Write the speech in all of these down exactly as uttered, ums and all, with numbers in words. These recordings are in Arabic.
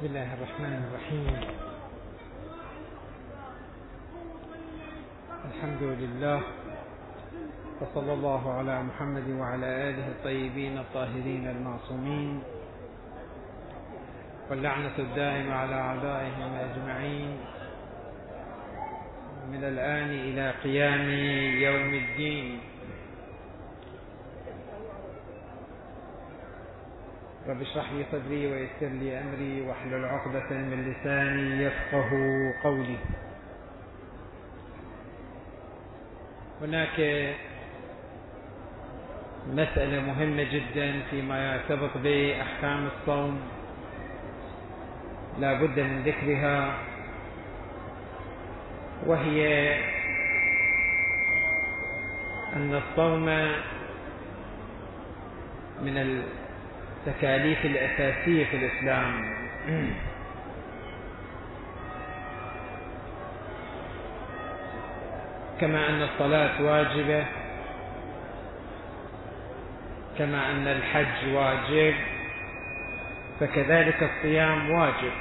بسم الله الرحمن الرحيم. الحمد لله، وصلى الله على محمد وعلى آله الطيبين الطاهرين المعصومين، واللعنة الدائمة على أعدائهم أجمعين من الآن إلى قيام يوم الدين. رب اشرح لي صدري ويسر لي أمري واحلل عقدة من لساني يفقه قولي. هناك مسألة مهمة جدا فيما يرتبط بأحكام الصوم لا بد من ذكرها، وهي أن الصوم من التكاليف الأساسية في الإسلام، كما أن الصلاة واجبة، كما أن الحج واجب، فكذلك الصيام واجب.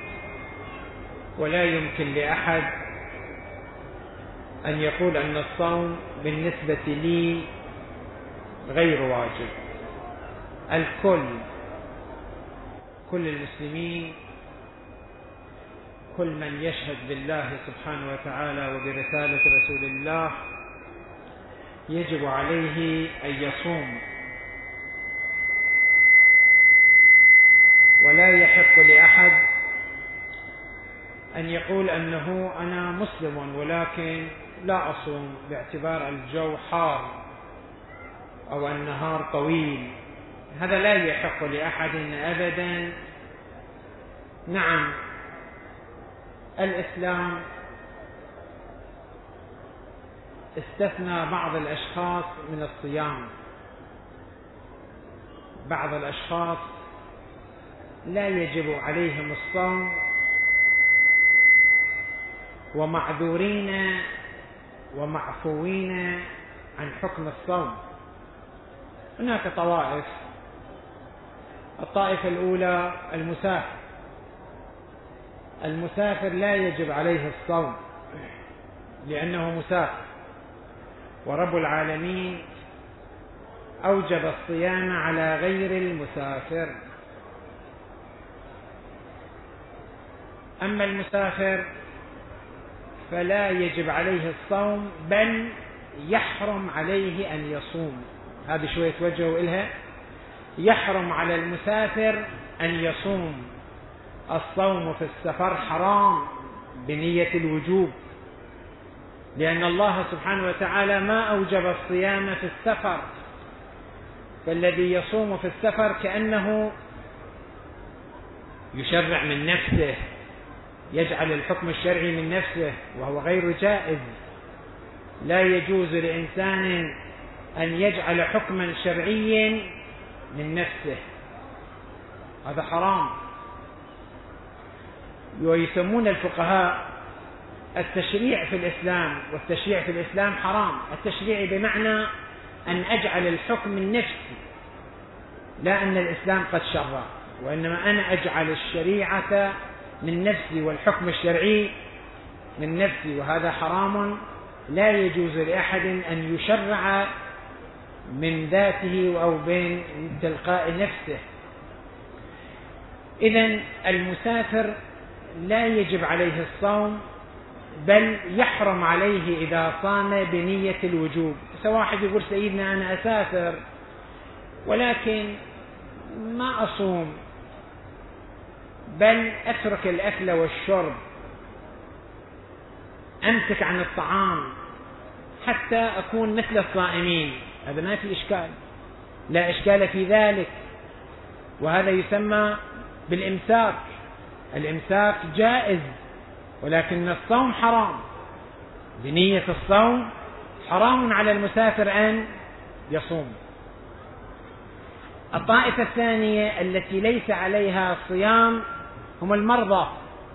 ولا يمكن لأحد أن يقول أن الصوم بالنسبة لي غير واجب. الكل، كل المسلمين، كل من يشهد بالله سبحانه وتعالى وبرسالة رسول الله يجب عليه أن يصوم، ولا يحق لأحد أن يقول أنه أنا مسلم ولكن لا أصوم باعتبار الجو حار أو النهار طويل. هذا لا يحق لأحد أبدا. نعم، الإسلام استثنى بعض الأشخاص من الصيام. بعض الأشخاص لا يجب عليهم الصوم ومعذورين ومعفوين عن حكم الصوم. هناك طوائف. الطائفة الأولى المسافر. المسافر لا يجب عليه الصوم لأنه مسافر، ورب العالمين أوجب الصيام على غير المسافر. أما المسافر فلا يجب عليه الصوم، بل يحرم عليه أن يصوم. هذه شوية وجهوا إلها. يحرم على المسافر أن يصوم. الصوم في السفر حرام بنية الوجوب، لأن الله سبحانه وتعالى ما أوجب الصيام في السفر، فالذي يصوم في السفر كأنه يشرع من نفسه، يجعل الحكم الشرعي من نفسه، وهو غير جائز. لا يجوز لإنسان أن يجعل حكما شرعيا من نفسه، هذا حرام. ويسمون الفقهاء التشريع في الإسلام، والتشريع في الإسلام حرام. التشريع بمعنى أن أجعل الحكم من نفسي، لا أن الإسلام قد شرع، وإنما أنا أجعل الشريعة من نفسي والحكم الشرعي من نفسي، وهذا حرام. لا يجوز لأحد أن يشرع من ذاته أو من تلقاء نفسه. إذن المسافر لا يجب عليه الصوم، بل يحرم عليه إذا صام بنية الوجوب. واحد يقول سيدنا أنا أسافر ولكن ما أصوم، بل أترك الأكل والشرب، أمسك عن الطعام حتى أكون مثل الصائمين، هذا ما في إشكال، لا إشكال في ذلك، وهذا يسمى بالإمساك. الإمساك جائز، ولكن الصوم حرام. بنية الصوم حرام على المسافر أن يصوم. الطائفة الثانية التي ليس عليها صيام هم المرضى.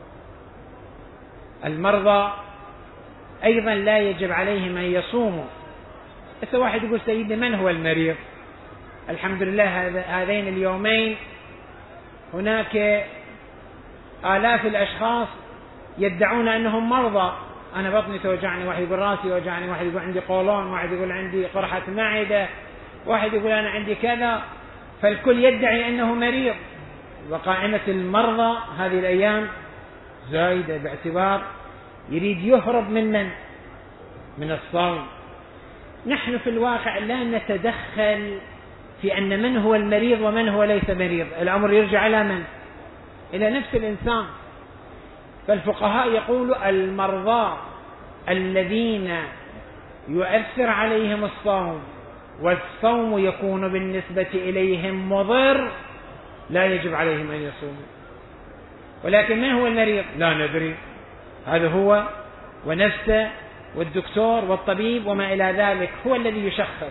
المرضى أيضا لا يجب عليهم أن يصوموا. بس واحد يقول سيدي من هو المريض؟ الحمد لله هذين اليومين هناك آلاف الأشخاص يدعون أنهم مرضى، أنا بطني توجعني، واحد يقول راسي وجعني، واحد يقول عندي قولون، واحد يقول عندي قرحة معدة، واحد يقول أنا عندي كذا، فالكل يدعي أنه مريض. وقائمة المرضى هذه الأيام زايدة باعتبار يريد يهرب من من؟ من الصوم. نحن في الواقع لا نتدخل في أن من هو المريض ومن هو ليس مريض، الأمر يرجع إلى من؟ إلى نفس الإنسان. فالفقهاء يقولوا المرضى الذين يؤثر عليهم الصوم والصوم يكون بالنسبة إليهم مضر لا يجب عليهم أن يصوموا. ولكن من هو المريض؟ لا ندري، هذا هو ونفسه والدكتور والطبيب وما إلى ذلك هو الذي يشخص.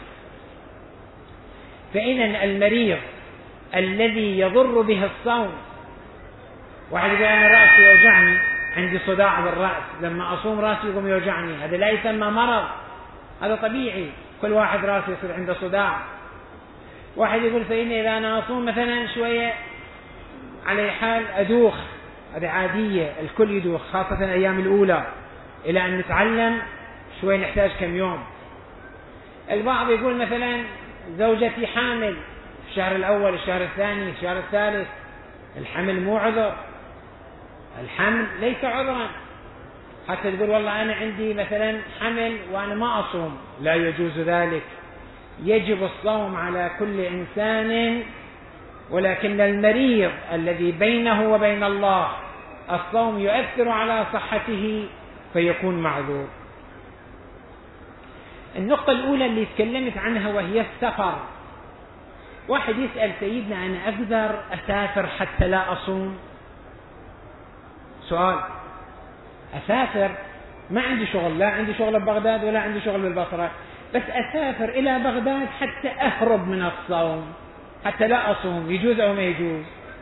فإذا المريض الذي يضر به الصوم، واحد يقول أنا رأسي يوجعني، عندي صداع بالرأس، لما أصوم رأسي يقوم يوجعني، هذا لا يسمى مرض، هذا طبيعي، كل واحد رأسه يصير عنده صداع. واحد يقول فإني إذا أنا أصوم مثلا شوية على حال أدوخ، هذه عادية، الكل يدوخ خاصة الأيام الأولى، إلى أن نتعلم شوي نحتاج كم يوم. البعض يقول مثلا زوجتي حامل، الشهر الأول، الشهر الثاني، الشهر الثالث، الحمل مو عذر، الحمل ليس عذرا. حتى تقول والله أنا عندي مثلا حمل وأنا ما أصوم، لا يجوز ذلك، يجب الصوم على كل إنسان، ولكن المريض الذي بينه وبين الله الصوم يؤثر على صحته فيكون معذور. النقطة الأولى اللي تكلمت عنها وهي السفر. واحد يسأل سيدنا أنا أقدر أسافر حتى لا أصوم؟ سؤال، أسافر ما عندي شغل، لا عندي شغل ببغداد ولا عندي شغل بالبصرة، بس أسافر إلى بغداد حتى أهرب من الصوم، حتى لا أصوم، يجوز أو ما يجوز؟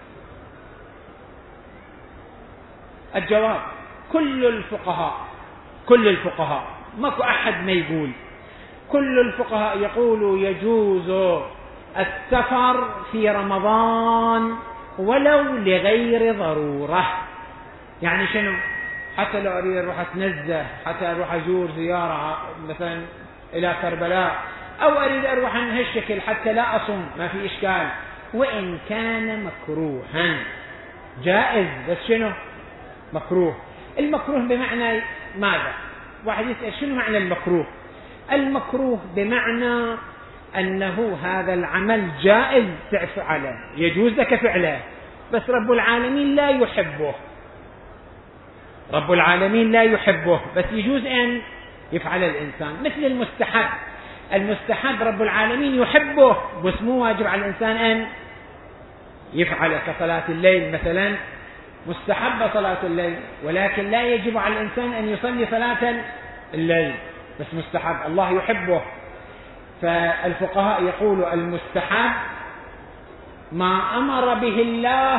الجواب كل الفقهاء كل الفقهاء ماكو أحد ما يقول، كل الفقهاء يقولوا يجوز السفر في رمضان ولو لغير ضرورة. يعني شنو؟ حتى لو أريد أروح أتنزه، حتى أروح أزور زيارة مثلا إلى كربلاء، أو أريد أروح عن هالشكل حتى لا أصوم، ما في إشكال، وإن كان مكروها جائز، بس شنو؟ مكروه. المكروه بمعنى ماذا؟ واحد يسأل شنو معنى المكروه؟ المكروه بمعنى أنه هذا العمل جائز تفعله، يجوز لك فعله، بس رب العالمين لا يحبه، رب العالمين لا يحبه، بس يجوز أن يفعل الإنسان. مثل المستحب، المستحب رب العالمين يحبه بس مو واجب على الإنسان أن يفعل، كصلاة الليل مثلا، مستحب صلاة الليل، ولكن لا يجب على الإنسان أن يصلي صلاة الليل، بس مستحب، الله يحبه. فالفقهاء يقولوا المستحب ما أمر به الله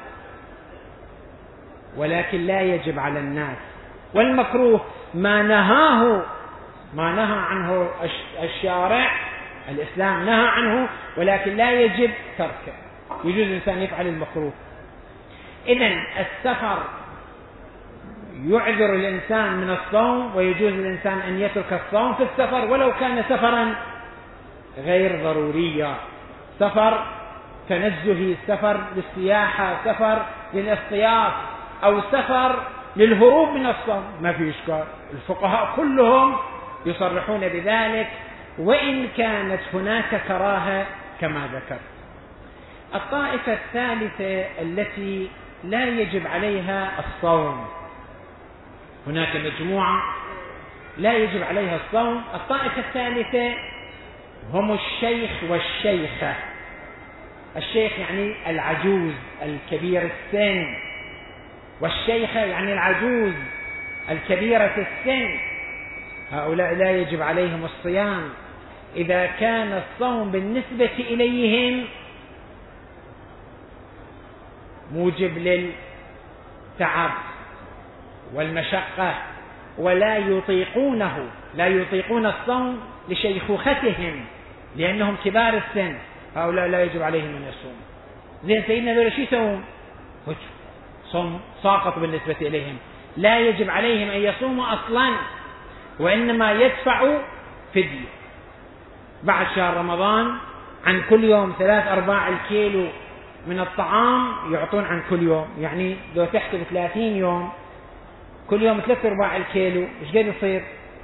ولكن لا يجب على الناس، والمكروه ما نهاه ما نهى عنه الشارع، الإسلام نهى عنه ولكن لا يجب تركه، يجوز الإنسان يفعل المكروه. إذن السفر يعذر الإنسان من الصوم، ويجوز للإنسان أن يترك الصوم في السفر ولو كان سفرا غير ضروريا، سفر تنزهي، سفر للسياحة، سفر للاصطياف، أو سفر للهروب من الصوم، ما في إشكال. الفقهاء كلهم يصرحون بذلك، وإن كانت هناك كراهة كما ذكر. الطائفة الثالثة التي لا يجب عليها الصوم، هناك مجموعة لا يجب عليها الصوم. الطائفة الثالثة هم الشيخ والشيخة. الشيخ يعني العجوز الكبير السن، والشيخة يعني العجوز الكبيرة السن، هؤلاء لا يجب عليهم الصيام إذا كان الصوم بالنسبة إليهم موجب للتعب والمشقة، ولا يطيقونه لا يطيقون الصوم لشيخوختهم لأنهم كبار السن، هؤلاء لا يجب عليهم أن يصوموا. زين سيدنا ذولا شو يسوون؟ الصوم ساقط بالنسبة إليهم، لا يجب عليهم أن يصوموا أصلا، وإنما يدفعوا فدية بعد شهر رمضان عن كل يوم ثلاث أرباع الكيلو من الطعام يعطون عن كل يوم. يعني لو تحسب ثلاثين يوم كل يوم ثلاث أرباع الكيلو إيش قد يصير؟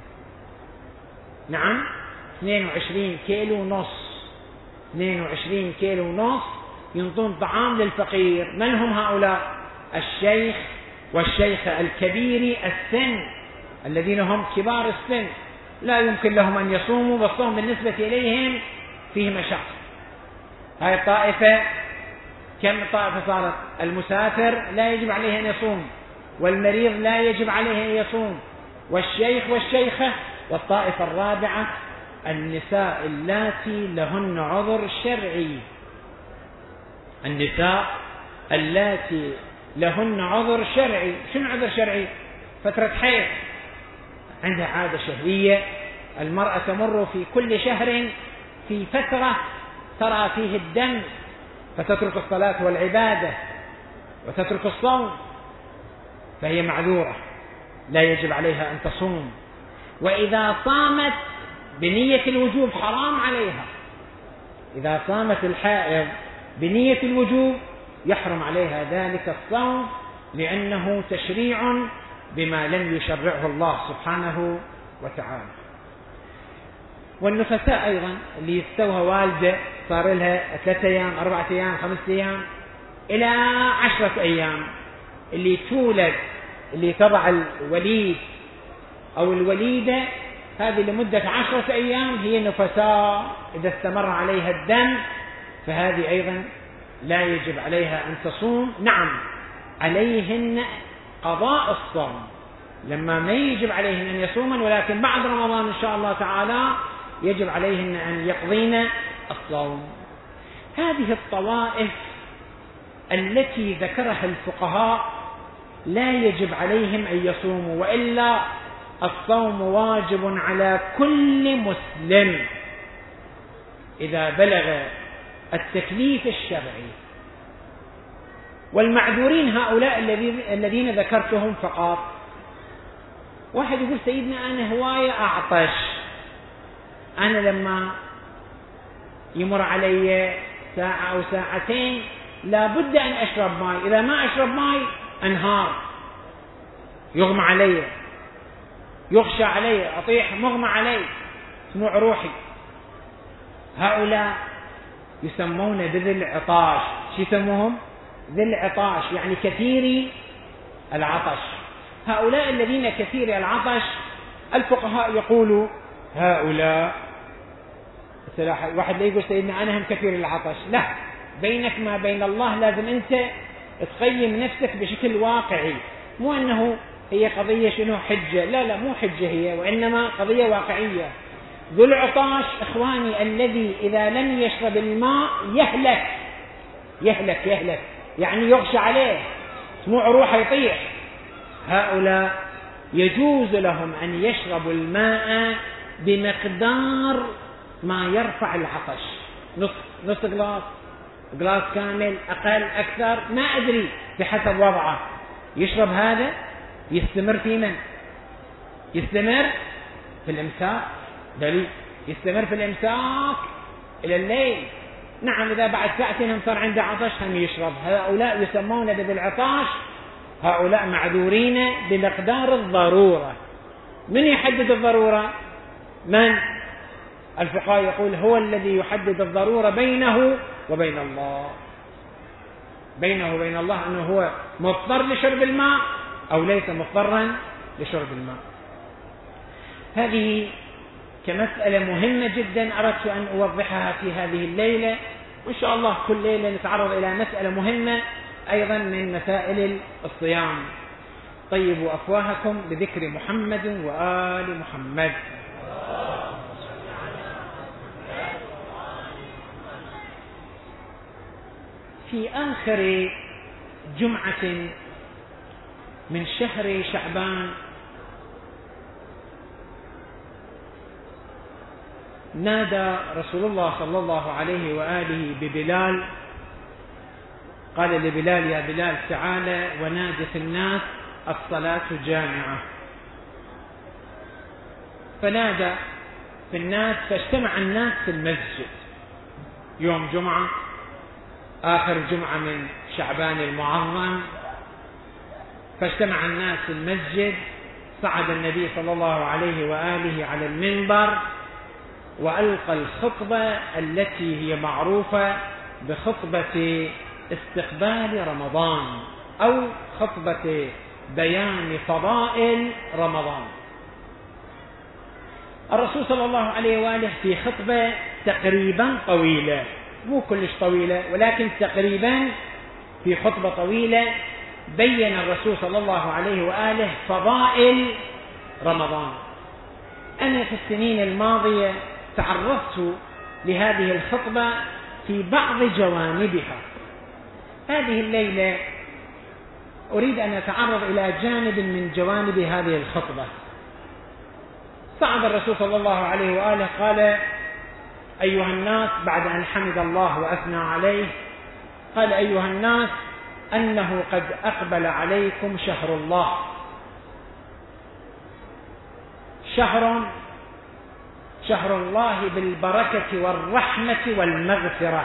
نعم اثنين وعشرين كيلو ونص، اثنين وعشرين كيلو ونص ينطون طعام للفقير. من هم هؤلاء؟ الشيخ والشيخة الكبير السن الذين هم كبار السن، لا يمكن لهم أن يصوموا، والصوم بالنسبة إليهم فيه مشقة. هاي الطائفة كم طائفة صارت؟ المسافر لا يجب عليه أن يصوم، والمريض لا يجب عليه أن يصوم، والشيخ والشيخة. والطائفة الرابعة النساء اللاتي لهن عذر شرعي، النساء اللاتي لهن عذر شرعي. شنو عذر شرعي؟ فترة حيض، عندها عادة شهرية، المرأة تمر في كل شهر في فترة ترى فيه الدم، فتترك الصلاة والعبادة وتترك الصوم، فهي معذورة لا يجب عليها أن تصوم. وإذا صامت بنية الوجوب حرام عليها، إذا صامت الحائض بنية الوجوب يحرم عليها ذلك الصوم، لأنه تشريع بما لم يشرعه الله سبحانه وتعالى. والنفساء أيضا اللي يستوها والدة صار لها ثلاثة أيام أربعة أيام خمسة أيام إلى عشرة أيام، اللي تولد اللي تضع الوليد أو الوليدة هذه لمدة عشرة أيام هي نفساء، إذا استمر عليها الدم فهذه أيضا لا يجب عليها أن تصوم. نعم عليهن قضاء الصوم لما ما يجب عليهن أن يصومن، ولكن بعد رمضان إن شاء الله تعالى يجب عليهن أن يقضين الصوم. هذه الطوائف التي ذكرها الفقهاء لا يجب عليهم أن يصوموا، وإلا الصوم واجب على كل مسلم إذا بلغ التكليف الشرعي. والمعذورين هؤلاء الذين ذكرتهم فقط. واحد يقول سيدنا أنا هواية أعطش، أنا لما يمر علي ساعة أو ساعتين لابد أن أشرب ماء، إذا ما أشرب ماء أنهار، يغمى علي، يغشى علي، أطيح مغمى علي، سموع روحي. هؤلاء يسمون بذي العطاش. شو يسموهم؟ ذي العطاش، يعني كثيري العطش. هؤلاء الذين كثيري العطش الفقهاء يقولوا هؤلاء، واحد لا يقول سيدنا أنا هم كثير العطش، لا، بينك ما بين الله لازم أنت تقيم نفسك بشكل واقعي، مو أنه هي قضية شنو حجة، لا لا مو حجة هي، وإنما قضية واقعية. ذو العطاش إخواني الذي إذا لم يشرب الماء يهلك يهلك يهلك يعني يغشى عليه، سموع روحه يطيح. هؤلاء يجوز لهم أن يشربوا الماء بمقدار ما يرفع العطش، نص نص غلاس، غلاس كامل، أقل أكثر ما أدري بحسب وضعه. يشرب هذا يستمر في من؟ يستمر في الإمساك، دليل يستمر في الإمساك إلى الليل. نعم إذا بعد ساعتين هم صار عنده عطش هم يشرب. هؤلاء يسمون بالعطاش، هؤلاء معذورين بمقدار الضرورة. من يحدد الضرورة؟ من؟ الفقهاء يقول هو الذي يحدد الضرورة بينه وبين الله، بينه وبين الله أنه هو مضطر لشرب الماء أو ليس مضطرا لشرب الماء. هذه كمسألة مهمة جدا أردت أن أوضحها في هذه الليلة، وإن شاء الله كل ليلة نتعرض إلى مسألة مهمة أيضا من مسائل الصيام. طيبوا أفواهكم بذكر محمد وآل محمد. في آخر جمعة من شهر شعبان نادى رسول الله صلى الله عليه وآله ببلال قال لبلال: يا بلال تعال ونادي في الناس الصلاة جامعة. فنادى في الناس فاجتمع الناس في المسجد، يوم جمعة آخر جمعة من شعبان المعظم، فاجتمع الناس في المسجد. صعد النبي صلى الله عليه وآله على المنبر وألقى الخطبة التي هي معروفة بخطبة استقبال رمضان أو خطبة بيان فضائل رمضان. الرسول صلى الله عليه وآله في خطبة تقريبا طويلة، مو كلش طويلة ولكن تقريبا في خطبة طويلة، بين الرسول صلى الله عليه وآله فضائل رمضان. أنا في السنين الماضية تعرضت لهذه الخطبة في بعض جوانبها. هذه الليلة أريد أن أتعرض إلى جانب من جوانب هذه الخطبة. صعد الرسول صلى الله عليه وآله قال: أيها الناس، بعد أن حمد الله وأثنى عليه، قال: أيها الناس، أنه قد أقبل عليكم شهر الله، شهر شهر الله بالبركة والرحمة والمغفرة،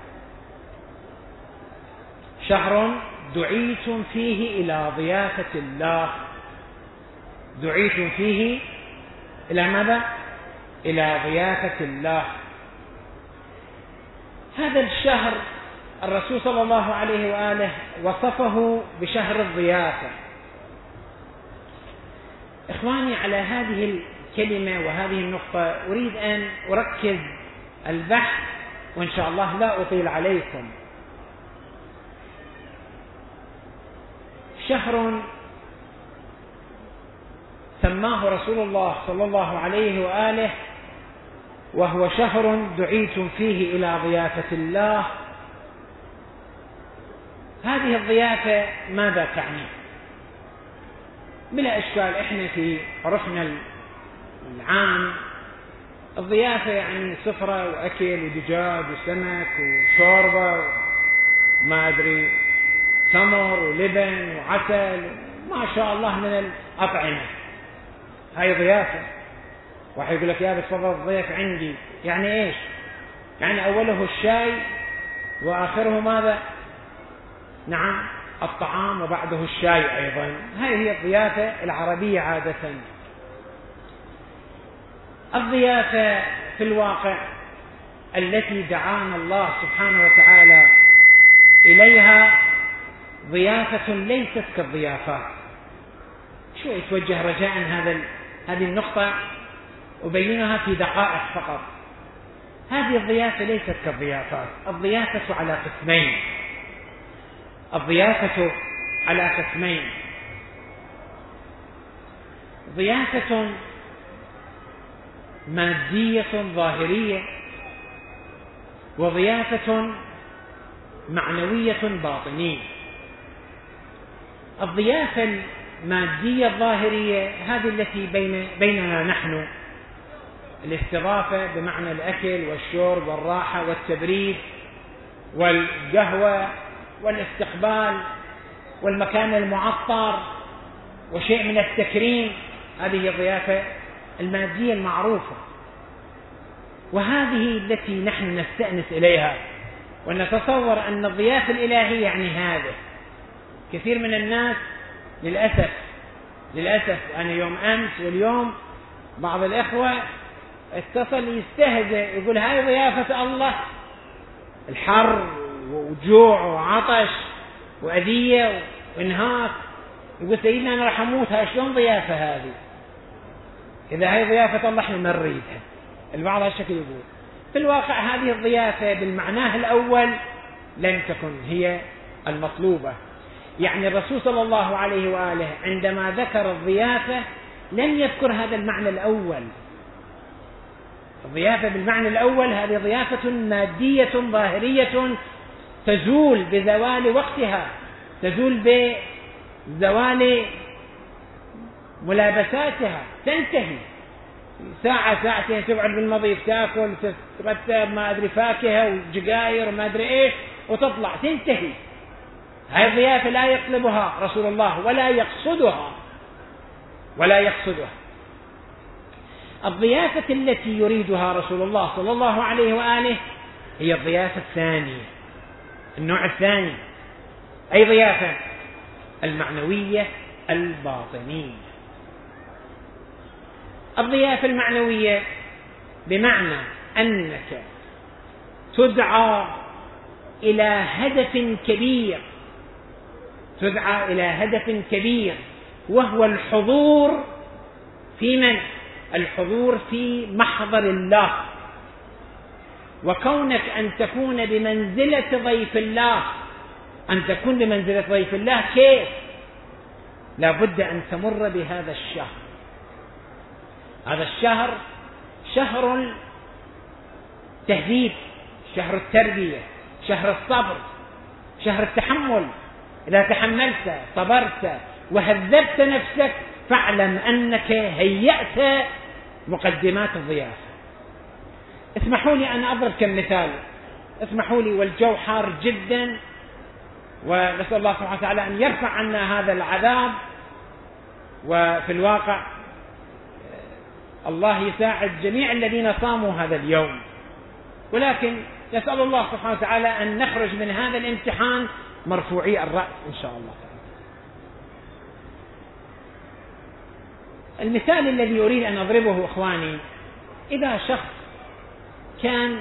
شهر دعيتم فيه إلى ضيافة الله، دعيتم فيه إلى ماذا؟ إلى ضيافة الله. هذا الشهر الرسول صلى الله عليه وآله وصفه بشهر الضيافة. إخواني، على هذه الكلمة وهذه النقطة أريد أن أركز البحث، وإن شاء الله لا أطيل عليكم. شهر سماه رسول الله صلى الله عليه وآله وهو شهر دعيتم فيه إلى ضيافة الله. هذه الضيافة ماذا تعني؟ بلا إشكال إحنا في عرفنا العام الضيافة يعني سفرة وأكل ودجاج وسمك وشوربة وما أدري تمر ولبن وعسل ما شاء الله من الأطعمة، هاي ضيافة. واحد يقول لك: يا بتفضل الضيف عندي، يعني إيش؟ يعني أوله الشاي وآخره ماذا؟ نعم الطعام وبعده الشاي أيضا. هاي هي الضيافة العربية عادة. الضيافة في الواقع التي دعانا الله سبحانه وتعالى إليها ضيافة ليست كالضيافات. شو يتوجه رجاء هذا هذه النقطة أبينها في دقائق فقط. هذه الضيافة ليست كالضيافات. الضيافة على قسمين، الضيافة على قسمين: ضيافة مادية ظاهرية، وضيافة معنوية باطنية. الضيافة المادية الظاهرية هذه التي بين بيننا نحن، الاستضافة بمعنى الأكل والشرب والراحة والتبريد والقهوة والاستقبال والمكان المعطر وشيء من التكريم، هذه الضيافة المادية المعروفة، وهذه التي نحن نستأنس إليها ونتصور أن الضيافة الإلهية يعني هذا. كثير من الناس للأسف للأسف أنا يوم أمس واليوم بعض الإخوة اتصل يستهزئ يقول: هاي ضيافة الله، الحر وجوع وعطش وأذية وإنهاك، يقول: سيدنا أنا راح أموت، هاي شلون ضيافة هذه؟ إذا هاي ضيافة الله احنا ما نريدها. البعض هالشكل يقول. في الواقع هذه الضيافة بالمعناه الأول لم تكن هي المطلوبة. يعني الرسول صلى الله عليه وآله عندما ذكر الضيافة لم يذكر هذا المعنى الأول. الضيافة بالمعنى الأول هذه ضيافة مادية ظاهرية تزول بزوال وقتها، تزول بزوال ملابساتها، تنتهي ساعة ساعتين تقعد بالمضيف تاكل ترتب ما أدري فاكهة وجقاير وما أدري إيش وتطلع، تنتهي. هذه الضيافة لا يطلبها رسول الله ولا يقصدها ولا يقصدها. الضيافة التي يريدها رسول الله صلى الله عليه وآله هي الضيافة الثانية، النوع الثاني. أي ضيافة؟ المعنوية الباطنية. الضيافة المعنوية بمعنى أنك تدعى إلى هدف كبير، تدعى إلى هدف كبير، وهو الحضور في من؟ الحضور في محضر الله. وكونك أن تكون بمنزلة ضيف الله، أن تكون بمنزلة ضيف الله كيف؟ لا بد أن تمر بهذا الشهر. هذا الشهر شهر التهذيب، شهر التربية، شهر الصبر، شهر التحمل. إذا تحملت صبرت وهذبت نفسك فاعلم أنك هيأت مقدمات الضيافة. اسمحوا لي أن أضرب كم مثال، اسمحوا لي، والجو حار جدا، ونسأل الله سبحانه وتعالى أن يرفع عنا هذا العذاب. وفي الواقع الله يساعد جميع الذين صاموا هذا اليوم، ولكن نسأل الله سبحانه وتعالى أن نخرج من هذا الامتحان مرفوعي الرأس إن شاء الله. المثال الذي أريد أن أضربه إخواني، إذا شخص كان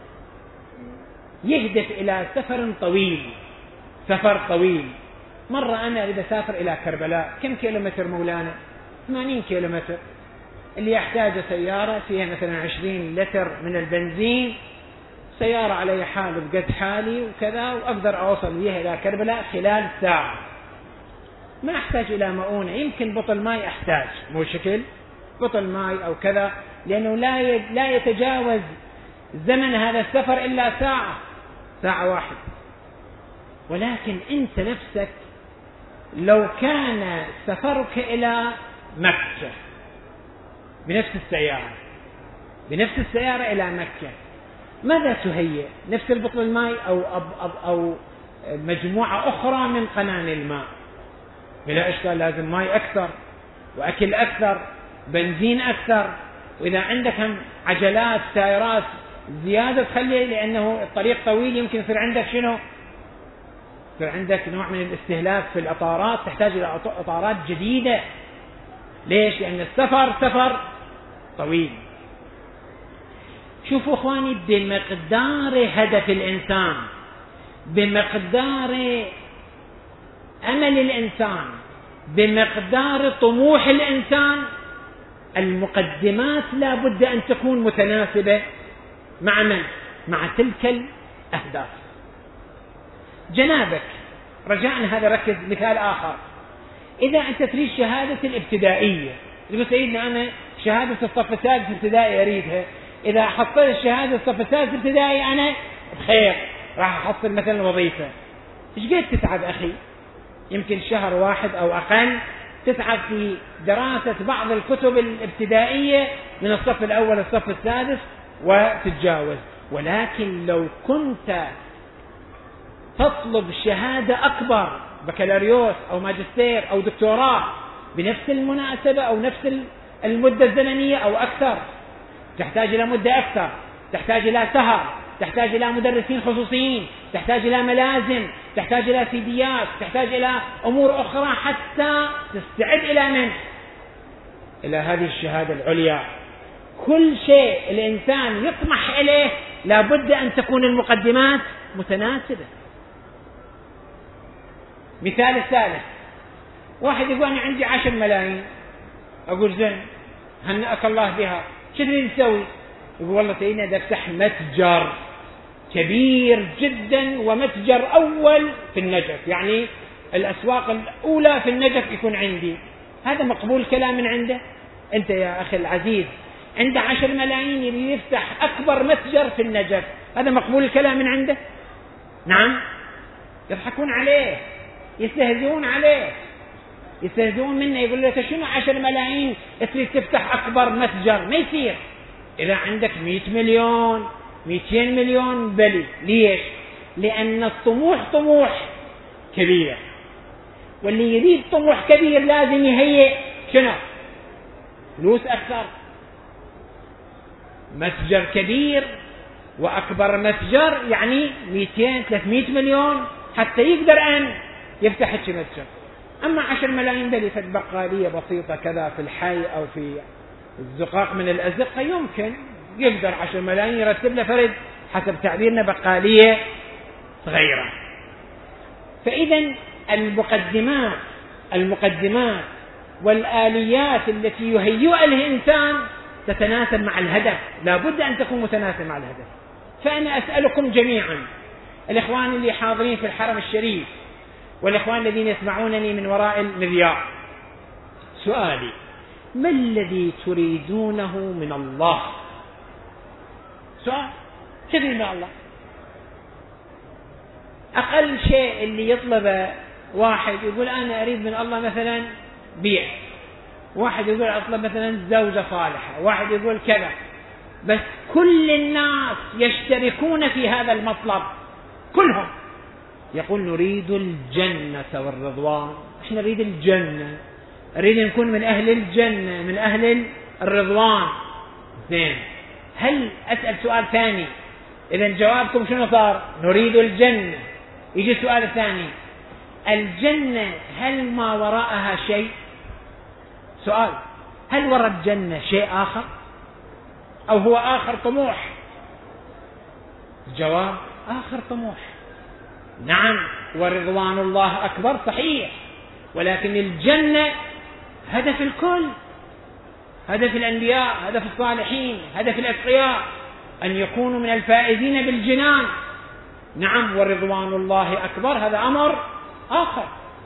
يهدف إلى سفر طويل، سفر طويل، مرة أنا إذا سافر إلى كربلاء، كم كيلومتر مولانا؟ ثمانين كيلومتر، اللي يحتاج سيارة فيها مثلا عشرين لتر من البنزين، سيارة علي حال بقد حالي وكذا، وأقدر أوصل بها إلى كربلاء خلال ساعة، ما أحتاج إلى مؤونة. يمكن بطل ماء أحتاج، مو شكل بطل ماء أو كذا، لأنه لا لا يتجاوز زمن هذا السفر إلا ساعة، ساعة واحدة. ولكن أنت نفسك لو كان سفرك إلى مكة بنفس السيارة، بنفس السيارة إلى مكة، ماذا تهيئ؟ نفس البطل الماء أو أو أو مجموعة أخرى من قنان الماء؟ بلا إشكال لازم ماء أكثر، وأكل أكثر، بنزين أكثر، وإذا عندك هم عجلات سيارات زيادة تخلي، لأنه الطريق طويل، يمكن يصير عندك شنو؟ يصير عندك نوع من الاستهلاك في الإطارات، تحتاج إلى إطارات جديدة. ليش؟ لأن السفر سفر طويل. شوفوا أخواني، بمقدار هدف الإنسان، بمقدار أمل الإنسان، بمقدار طموح الإنسان، المقدمات لا بد أن تكون متناسبة مع من؟ مع تلك الأهداف. جنابك رجاء هذا ركز. مثال آخر، إذا أنت تريد شهادة الابتدائية، يقول سيدنا أنا شهادة الصف السادس ابتدائي أريدها، إذا حصلت شهادة الصف السادس ابتدائي أنا بخير، راح أحصل مثلا وظيفة. إيش قد تتعب أخي؟ يمكن شهر واحد أو أقل تتعب في دراسة بعض الكتب الابتدائية من الصف الأول للصف السادس وتتجاوز. ولكن لو كنت تطلب شهادة أكبر، بكالوريوس أو ماجستير أو دكتوراه، بنفس المناسبة أو نفس المدة الزمنية أو أكثر، تحتاج إلى مدة أكثر، تحتاج إلى سهر، تحتاج إلى مدرسين خصوصيين، تحتاج إلى ملازم، تحتاج إلى سيديات، تحتاج إلى أمور أخرى حتى تستعد إلى من؟ إلى هذه الشهادة العليا. كل شيء الإنسان يطمح إليه لابد أن تكون المقدمات متناسبة. مثال الثالث، واحد يقول أنا عندي عشر ملايين، أقول زين هنأك الله بها، شو تريد تسوي؟ يقول والله سيدنا بدي أفتح متجر كبير جدا، ومتجر أول في النجف، يعني الأسواق الأولى في النجف يكون عندي. هذا مقبول كلام من عنده؟ أنت يا أخي العزيز عنده عشر ملايين يريد يفتح أكبر متجر في النجف، هذا مقبول الكلام من عنده؟ نعم، يضحكون عليه، يستهزئون عليه، يستهزئون منه، يقول لك شنو عشر ملايين تريد تفتح أكبر متجر؟ ما يصير. إذا عندك مئة مليون، مئتين مليون، بلي. ليش؟ لأن الطموح طموح، كبير، واللي يريد طموح كبير لازم يهيئ شنو؟ فلوس أكثر، متجر كبير، وأكبر متجر يعني مئتين ثلاثمئة مليون حتى يقدر أن يفتح هيك متجر. أما عشر ملايين دليل بقالية بسيطة كذا في الحي أو في الزقاق من الأزقة يمكن يقدر عشر ملايين يرتب له فرد حسب تعبيرنا بقالية صغيرة. فإذا المقدمات المقدمات والآليات التي يهيئها الإنسان تتناسب مع الهدف، لا بد أن تكون متناسبة مع الهدف. فأنا أسألكم جميعا، الإخوان اللي حاضرين في الحرم الشريف والإخوان الذين يسمعونني من وراء المذياع، سؤالي: ما الذي تريدونه من الله؟ سؤال كثير من الله. أقل شيء اللي يطلبه واحد يقول أنا أريد من الله مثلا بيع، واحد يقول أطلب مثلا زوجة صالحة، واحد يقول كذا، بس كل الناس يشتركون في هذا المطلب، كلهم يقول نريد الجنة والرضوان. احنا نريد الجنة، نريد نكون من أهل الجنة، من أهل الرضوان. زين، هل أسأل سؤال ثاني؟ إذا جوابكم شنو صار؟ نريد الجنة. يجي السؤال الثاني: الجنة هل ما وراءها شيء؟ سؤال: هل وراء الجنة شيء آخر أو هو آخر طموح؟ الجواب: آخر طموح. نعم، ورضوان الله أكبر صحيح، ولكن الجنة هدف الكل، هدف الأنبياء، هدف الصالحين، هدف الأتقياء أن يكونوا من الفائزين بالجنان. نعم، ورضوان الله أكبر هذا أمر آخر.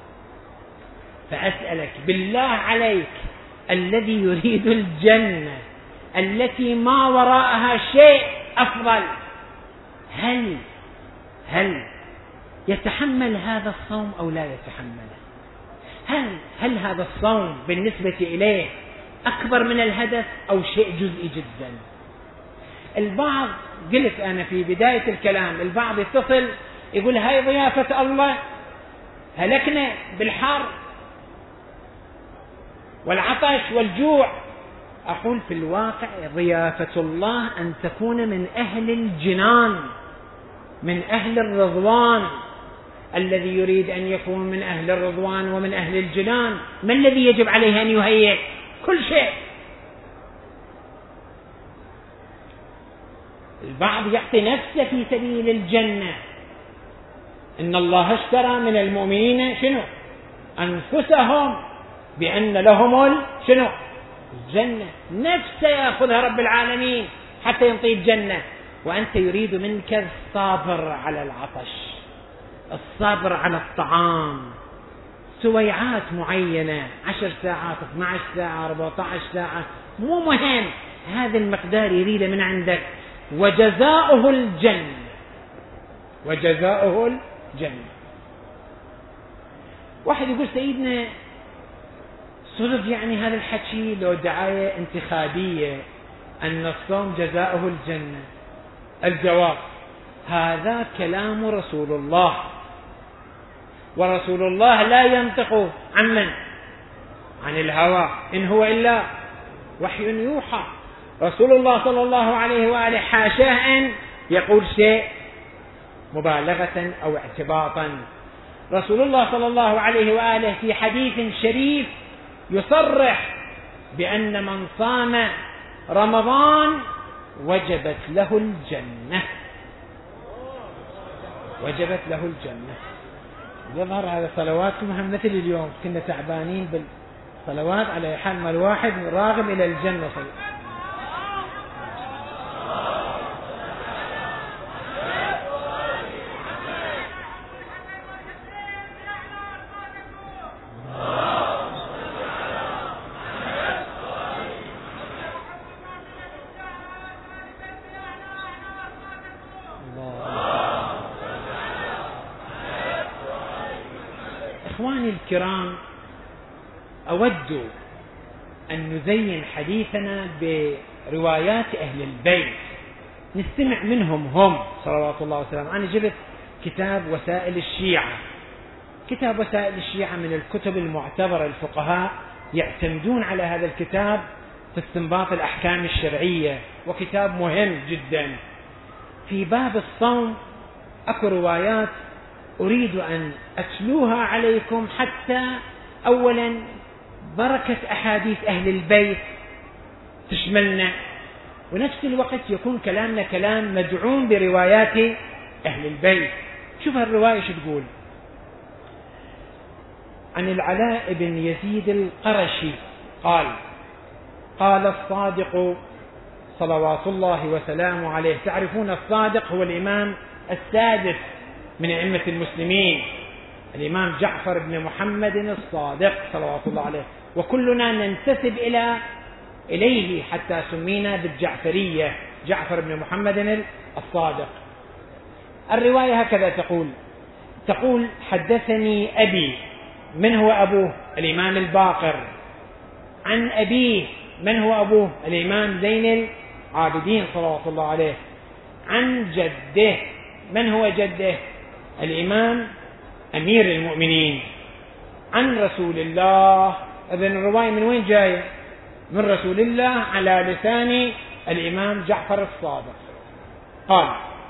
فأسألك بالله عليك، الذي يريد الجنة التي ما وراءها شيء أفضل، هل هل يتحمل هذا الصوم أو لا يتحمله؟ هل هل هذا الصوم بالنسبة إليه أكبر من الهدف أو شيء جزئي جدا؟ البعض، قلت أنا في بداية الكلام، البعض يتصل يقول هاي ضيافة الله، هلكنا بالحر والعطش والجوع. أقول في الواقع ضيافة الله أن تكون من أهل الجنان، من أهل الرضوان. الذي يريد أن يكون من أهل الرضوان ومن أهل الجنان، ما الذي يجب عليه أن يهيئ؟ كل شيء. البعض يعطي نفسه في سبيل الجنة. إن الله اشترى من المؤمنين شنو؟ أنفسهم بأن لهم شنو؟ الجنة. نفسه يأخذها رب العالمين حتى ينطي الجنة، وأنت يريد منك الصبر على العطش، الصبر على الطعام، سويعات معينة، عشر ساعات، اثنى عشر ساعة، أربعة عشر ساعة، مو مهم، هذا المقدار يريده من عندك، وجزاؤه الجنة، وجزاؤه الجنة. واحد يقول سيدنا صدق يعني هذا الحكي لو دعاية انتخابية أن الصوم جزاؤه الجنة؟ الجواب: هذا كلام رسول الله، ورسول الله لا ينطق عن من؟ عن الهوى، إن هو إلا وحي يوحى. رسول الله صلى الله عليه وآله حاشاه أن يقول شيء مبالغة أو اعتباطا. رسول الله صلى الله عليه وآله في حديث شريف يصرح بأن من صام رمضان وجبت له الجنة، وجبت له الجنة. يظهر هذا صلواتكم هم مثل اليوم، كنا تعبانين بالصلوات، على حال ما الواحد راغب إلى الجنة. إخواني الكرام، أود أن نزين حديثنا بروايات أهل البيت، نستمع منهم هم صلوات الله وسلامه. أنا جبت كتاب وسائل الشيعة كتاب وسائل الشيعة من الكتب المعتبرة، الفقهاء يعتمدون على هذا الكتاب في استنباط الأحكام الشرعية، وكتاب مهم جدا. في باب الصوم أكو روايات أريد أن أتلوها عليكم، حتى أولا بركة أحاديث أهل البيت تشملنا، ونفس الوقت يكون كلامنا كلام مدعوم بروايات أهل البيت. شوف هالرواية شو تقول: عن العلاء بن يزيد القرشي قال: قال الصادق صلوات الله وسلامه عليه. تعرفون الصادق هو الإمام السادس من أئمة المسلمين، الإمام جعفر بن محمد الصادق صلوات الله عليه، وكلنا ننتسب إلى إليه حتى سمينا بالجعفرية، جعفر بن محمد الصادق. الرواية هكذا تقول: تقول حدثني أبي، من هو أبوه؟ الإمام الباقر، عن أبيه، من هو أبوه؟ الإمام زين العابدين صلوات الله عليه، عن جده، من هو جده؟ الإمام أمير المؤمنين، عن رسول الله. إذن الرواية من وين جاية؟ من رسول الله على لسان الإمام جعفر الصادق. قال: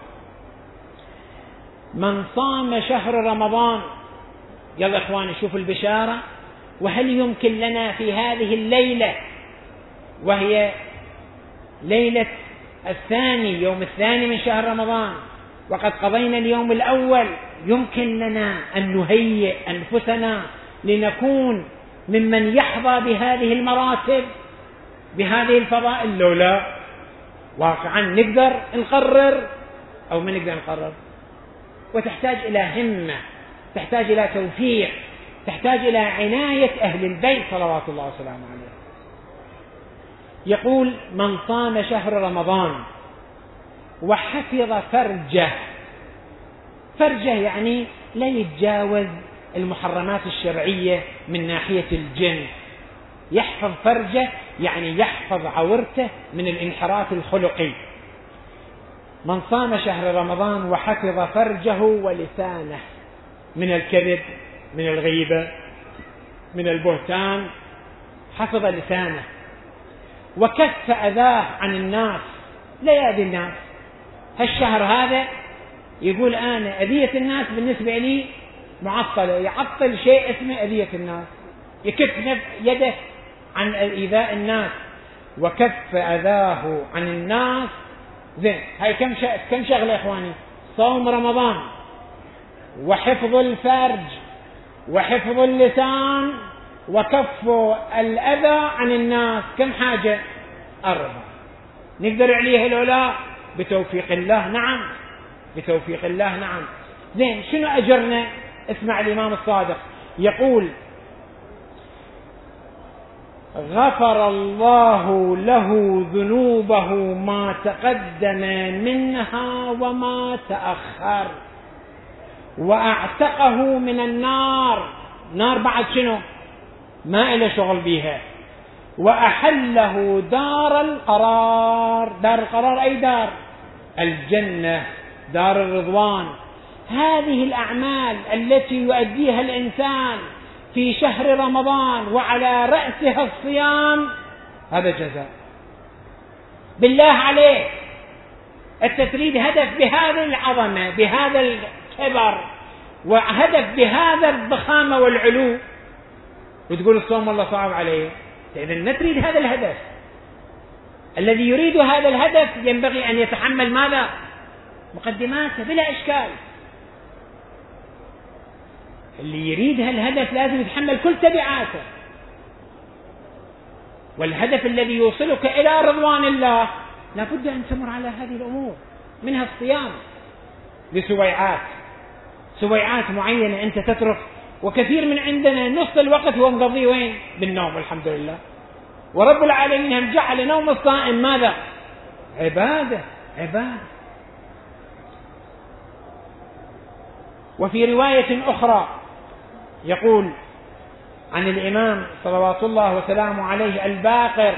من صام شهر رمضان. يلا إخواني شوفوا البشارة. وهل يمكن لنا في هذه الليلة، وهي ليلة الثاني، يوم الثاني من شهر رمضان، وقد قضينا اليوم الأول، يمكن لنا أن نهيئ أنفسنا لنكون ممن يحظى بهذه المراتب، بهذه الفضائل؟ لو لا، واقعا نقدر نقرر أو ما نقدر نقرر. وتحتاج إلى همة، تحتاج إلى توفيق، تحتاج إلى عناية أهل البيت صلوات الله وسلامه عليه. يقول: من صام شهر رمضان وحفظ فرجه. فرجه يعني لا يتجاوز المحرمات الشرعية من ناحية الجنس. يحفظ فرجه يعني يحفظ عورته من الانحراف الخلقي. من صام شهر رمضان وحفظ فرجه ولسانه من الكذب، من الغيبة، من البهتان، حفظ لسانه، وكف أذاه عن الناس، لا يأذي الناس. هالشهر هذا يقول أنا أذية الناس بالنسبة لي معطلة، يعطل شيء اسمه أذية الناس، يكف يده عن إيذاء الناس، وكف أذاه عن الناس. زين، هاي كم كم شغلة إخواني: صوم رمضان، وحفظ الفرج، وحفظ اللسان، وكف الأذى عن الناس. كم حاجة؟ أربعة. نقدر عليها لولا؟ بتوفيق الله نعم، بتوفيق الله نعم. زين، شنو أجرنا؟ اسمع الإمام الصادق يقول: غفر الله له ذنوبه ما تقدم منها وما تأخر، وأعتقه من النار. نار بعد شنو؟ ما إله شغل بيها. وأحله دار القرار. دار القرار أي دار؟ الجنة، دار الرضوان. هذه الأعمال التي يؤديها الإنسان في شهر رمضان وعلى رأسها الصيام، هذا جزاء. بالله عليك، أنت تريد هدف بهذه العظمة، بهذا الكبر، وهدف بهذا الضخامة والعلو، وتقول الصوم والله صعب عليه؟ إذا لا تريد هذا الهدف. الذي يريد هذا الهدف ينبغي أن يتحمل ماذا؟ مقدماته بلا إشكال. اللي يريد هالهدف لازم يتحمل كل تبعاته. والهدف الذي يوصلك إلى رضوان الله لابد أن تمر على هذه الأمور، منها الصيام لسويعات، سويعات معينة أنت تترك. وكثير من عندنا نص الوقت هو مقضي وين؟ بالنوم، والحمد لله. ورب العالمين هم جعل نوم الصائم ماذا؟ عبادة، عبادة. وفي رواية أخرى يقول عن الإمام صلوات الله وسلامه عليه الباقر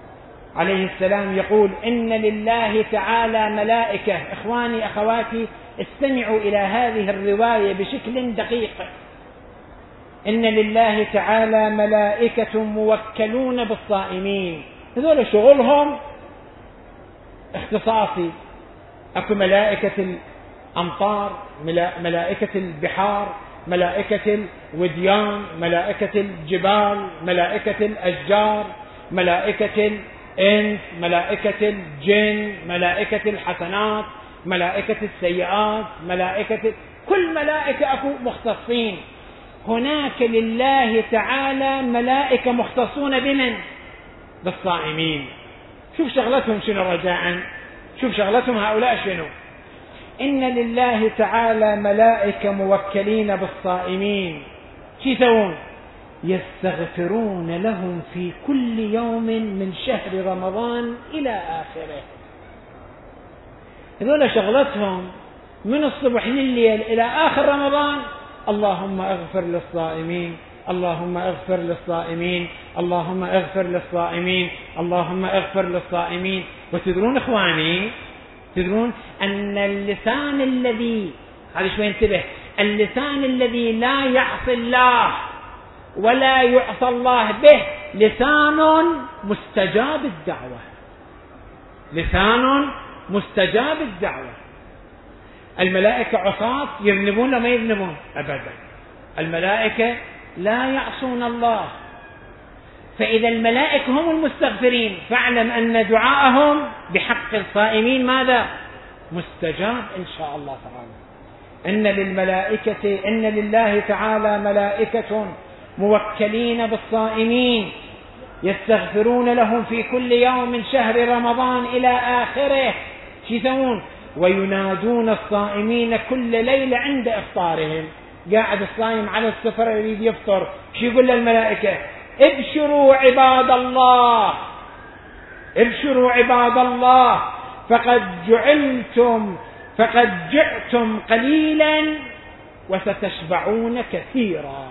عليه السلام، يقول: إن لله تعالى ملائكة. إخواني أخواتي، استمعوا إلى هذه الرواية بشكل دقيق. إن لله تعالى ملائكة موكلون بالصائمين، هذول شغلهم اختصاصي. أكو ملائكة الأمطار، ملائكة البحار، ملائكة الوديان، ملائكة الجبال، ملائكة الأشجار، ملائكة الإنس، ملائكة الجن، ملائكة الحسنات، ملائكة السيئات، ملائكة كل ملائكة أكو مختصين. هناك لله تعالى ملائكة مختصون بمن؟ بالصائمين. شوف شغلتهم شنو رجاء، شوف شغلتهم هؤلاء شنو. إن لله تعالى ملائكة موكلين بالصائمين، شو يسوون؟ يستغفرون لهم في كل يوم من شهر رمضان إلى آخره. هذول شغلتهم من الصبح لليل إلى آخر رمضان، اللهم اغفر للصائمين، اللهم اغفر للصائمين، اللهم اغفر للصائمين، اللهم اغفر للصائمين. وتدرون إخواني، تدرون أن اللسان الذي، هذا شوي انتبه، اللسان الذي لا يعصي الله ولا يعصى الله به لسان مستجاب الدعوة، لسان مستجاب الدعوة. الملائكة عصاة يذنبون ولا ما يذنبون؟ أبدا. الملائكة لا يعصون الله، فإذا الملائكة هم المستغفرين فاعلم أن دعاءهم بحق الصائمين ماذا؟ مستجاب إن شاء الله تعالى. إن للملائكة إن لله تعالى ملائكة موكلين بالصائمين يستغفرون لهم في كل يوم من شهر رمضان إلى آخره. شو يسوون؟ وينادون الصائمين كل ليلة عند إفطارهم. قاعد الصائم على السفر يريد يفطر، شو يقول للملائكة؟ ابشروا عباد الله، ابشروا عباد الله، فقد جعلتم فقد جئتم قليلا وستشبعون كثيرا.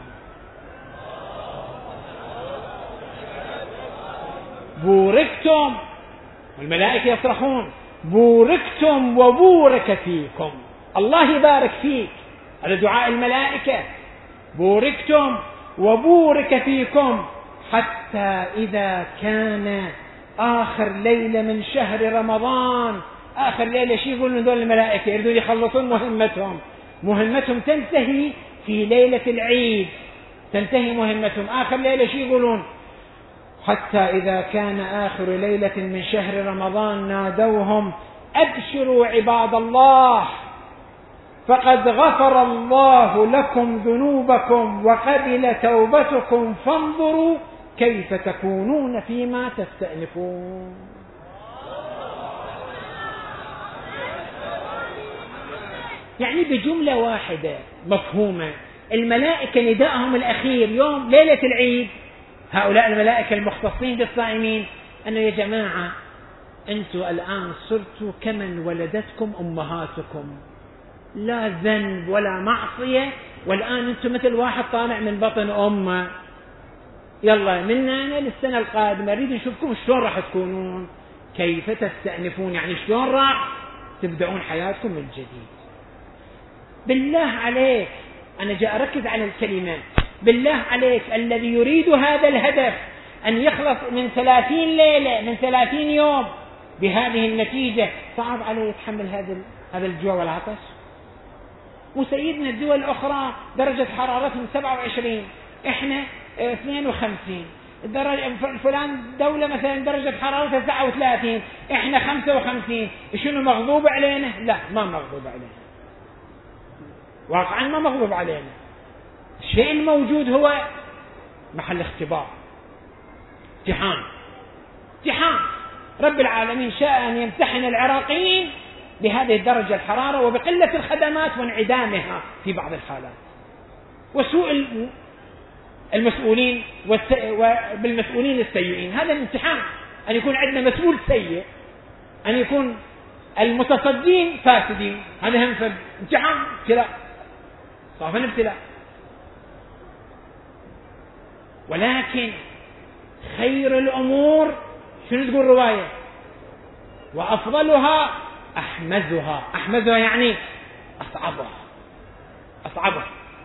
بوركتم، والملائكة يصرخون بوركتم وبورك فيكم، الله يبارك فيك. هذا دعاء الملائكة، بوركتم وبورك فيكم. حتى إذا كان آخر ليلة من شهر رمضان، آخر ليلة شو يقولون هذول الملائكة؟ يريدون يخلصون مهمتهم، مهمتهم تنتهي في ليلة العيد، تنتهي مهمتهم. آخر ليلة شو يقولون؟ حتى إذا كان آخر ليلة من شهر رمضان نادوهم أبشروا عباد الله، فقد غفر الله لكم ذنوبكم وقبل توبتكم، فانظروا كيف تكونون فيما تستأنفون. يعني بجملة واحدة مفهومة، الملائكة نداءهم الأخير يوم ليلة العيد، هؤلاء الملائكة المختصين بالصائمين، أنه يا جماعة أنتم الآن صرتوا كمن ولدتكم أمهاتكم، لا ذنب ولا معصية، والآن أنتم مثل واحد طالع من بطن أمه. يلا منا للسنة القادمة نريد نشوفكم شلون راح تكونون، كيف تستأنفون، يعني شلون راح تبدأون حياتكم من جديد. بالله عليك، أنا جاء أركز على الكلمة، بالله عليك الذي يريد هذا الهدف أن يخلص من ثلاثين ليلة من ثلاثين يوم بهذه النتيجة، صعب عليه يتحمل هذا هذا الجوع والعطش. وسيدنا الدول الأخرى درجة حرارتهم سبعة وعشرين، إحنا اثنين وخمسين. الدرجة فلان دولة مثلا درجة حرارتها تسعة وثلاثين، إحنا خمسة وخمسين. شنو مغضوب علينا؟ لا، ما مغضوب علينا، واقعا ما مغضوب علينا. الشيء الموجود هو محل اختبار، امتحان، امتحان. رب العالمين شاء أن يمتحن العراقيين بهذه الدرجة الحرارة وبقلة الخدمات وانعدامها في بعض الحالات، وسوء المسؤولين وبالمسؤولين السيئين. هذا الامتحان، أن يكون عندنا مسؤول سيء، أن يكون المتصدين فاسدين، هذا هم امتحان، ابتلاء، صافن ابتلاء. ولكن خير الأمور شنو تقول رواية؟ وأفضلها أحمدها. أحمدها يعني أصعبها أصعبها.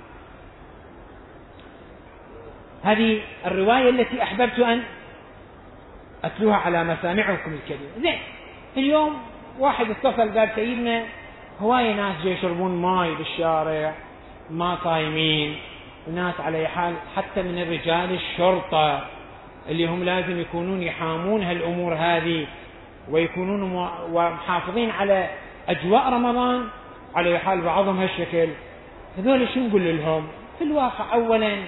هذه الرواية التي أحببت أن أتلوها على مسامعكم الكريمة. زين، اليوم واحد اتصل قال سيدنا هواي ناس جاي يشربون ماي بالشارع، ما صايمين، وناس على حال حتى من الرجال الشرطة اللي هم لازم يكونون يحامون هالأمور هذه ويكونون محافظين على أجواء رمضان، على حال بعضهم هالشكل. هذول شو نقول لهم؟ في الواقع أولا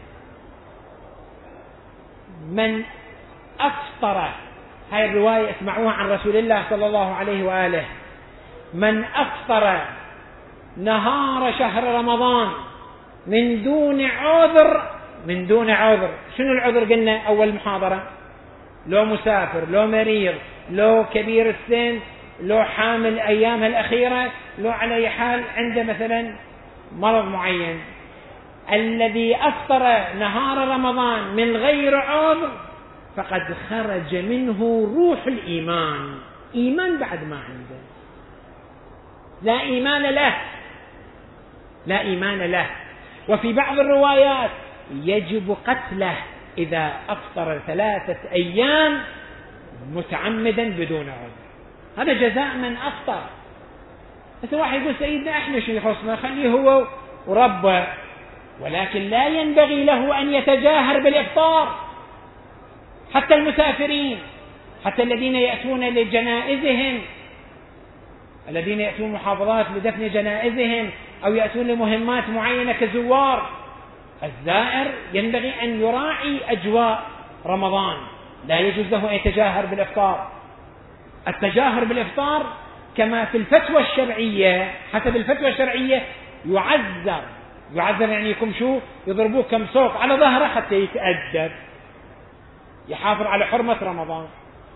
من أفطر، هاي الرواية اسمعوها عن رسول الله صلى الله عليه وآله، من أفطر نهار شهر رمضان من دون عذر، من دون عذر، شنو العذر؟ قلنا أول محاضرة، لو مسافر، لو مريض، لو كبير السن، لو حامل أيامها الأخيرة، لو على أي حال عنده مثلا مرض معين. الذي أفطر نهار رمضان من غير عذر فقد خرج منه روح الإيمان، إيمان بعد ما عنده، لا إيمان له، لا إيمان له. وفي بعض الروايات يجب قتله إذا أفطر ثلاثة أيام متعمدا بدون عذر. هذا جزاء من أفطر. بس واحد يقول سيدنا احنا شو يخصنا، خليه هو وربه، ولكن لا ينبغي له أن يتجاهر بالإفطار. حتى المسافرين، حتى الذين يأتون لجنائزهم، الذين يأتون محافظات لدفن جنائزهم أو يأتون لمهمات معينة كزوار، الزائر ينبغي أن يراعي أجواء رمضان، لا يجوز له أن يتجاهر بالإفطار. التجاهر بالإفطار كما في الفتوى الشرعية، حسب الفتوى الشرعية يعذر، يعذر يعني يكون شو، يضربوه كم صوت على ظهره حتى يتأدب، يحافظ على حرمة رمضان.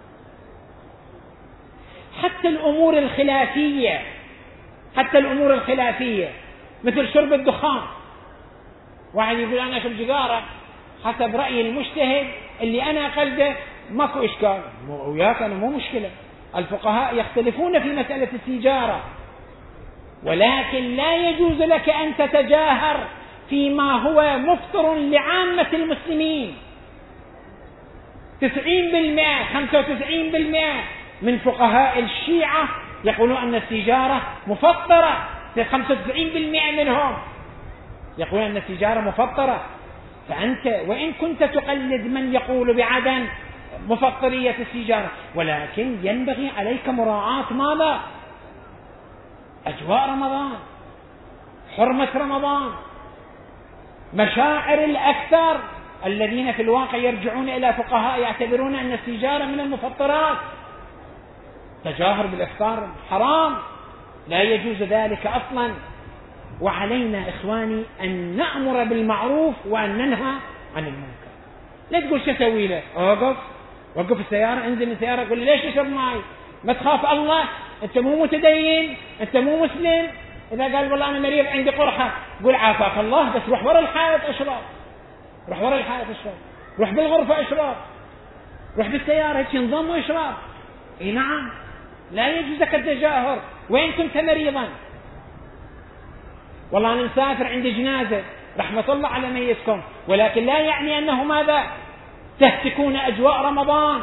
حتى الأمور الخلافية، حتى الأمور الخلافية مثل شرب الدخان، واحد يقول أنا أشرب سيجارة حسب رأي المجتهد اللي أنا قلده ماكو إشكال، وياك أنا مو مشكلة. الفقهاء يختلفون في مسألة السيجارة، ولكن لا يجوز لك أن تتجاهر فيما هو مفطر لعامة المسلمين. تسعين بالمئة خمسة وتسعين بالمئة من فقهاء الشيعة يقولون أن السيجارة مفطرة، خمسة وتسعين بالمئة منهم يقولون أن السيجارة مفطرة. فأنت وإن كنت تقلد من يقول بعدم مفطرية السيجارة، ولكن ينبغي عليك مراعاة ماذا؟ أجواء رمضان، حرمة رمضان، مشاعر الأكثر الذين في الواقع يرجعون إلى فقهاء يعتبرون أن السيجارة من المفطرات. تجاهر بالإفطار حرام، لا يجوز ذلك أصلا. وعلينا إخواني أن نأمر بالمعروف وأن ننهى عن المنكر. لا تقول شو أسوي له، أوقف وقف السيارة، انزل من السيارة، قل ليش تشرب معي؟ ما تخاف الله؟ أنت مو متدين، أنت مو مسلم. إذا قال والله أنا مريض عندي قرحة، قل عافاك الله، بس روح ورا الحائط اشرب، روح ورا الحائط اشرب، روح بالغرفة اشرب، روح بالسيارة هيك انضم واشرب. اي نعم، لا يجوز لك التجاهر وين كنت مريضا. والله أنا مسافر عندي جنازة، رحمة الله على ميتكم، ولكن لا يعني أنه ماذا؟ تهتكون أجواء رمضان.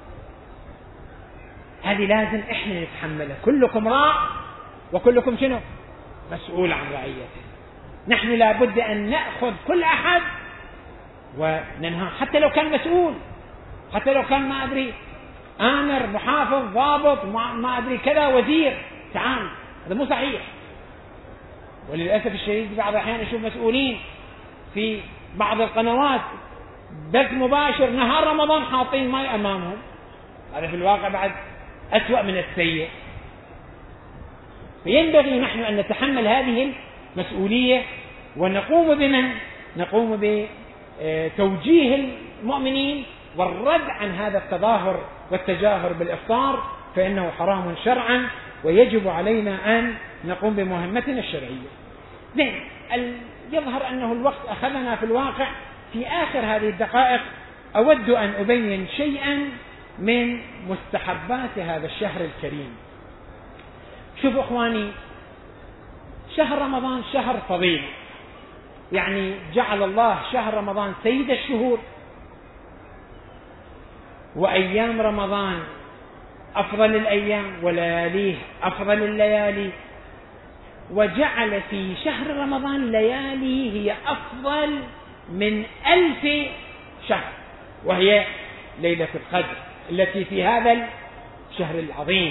هذه لازم إحنا نتحملها. كلكم راع وكلكم شنو؟ مسؤول عن رعيته. نحن لابد أن نأخذ كل أحد وننهى، حتى لو كان مسؤول، حتى لو كان ما أدري آمر، محافظ، ضابط، ما أدري كذا، وزير، تعال، هذا مو صحيح. وللأسف الشديد بعض الأحيان نشوف مسؤولين في بعض القنوات بث مباشر نهار رمضان حاطين ماي أمامهم، هذا في الواقع بعد أسوأ من السيء. فينبغي نحن أن نتحمل هذه المسؤولية ونقوم بمن نقوم بتوجيه المؤمنين والرد عن هذا التظاهر والتجاهر بالإفطار، فإنه حرام شرعا ويجب علينا أن نقوم بمهمتنا الشرعية. زين، يظهر أنه الوقت أخذنا في الواقع. في آخر هذه الدقائق أود أن أبين شيئا من مستحبات هذا الشهر الكريم. شوفوا إخواني، شهر رمضان شهر فضيل، يعني جعل الله شهر رمضان سيد الشهور، وأيام رمضان أفضل الأيام، ولياليه أفضل الليالي، وجعل في شهر رمضان ليالي هي أفضل من ألف شهر، وهي ليلة القدر التي في هذا الشهر العظيم.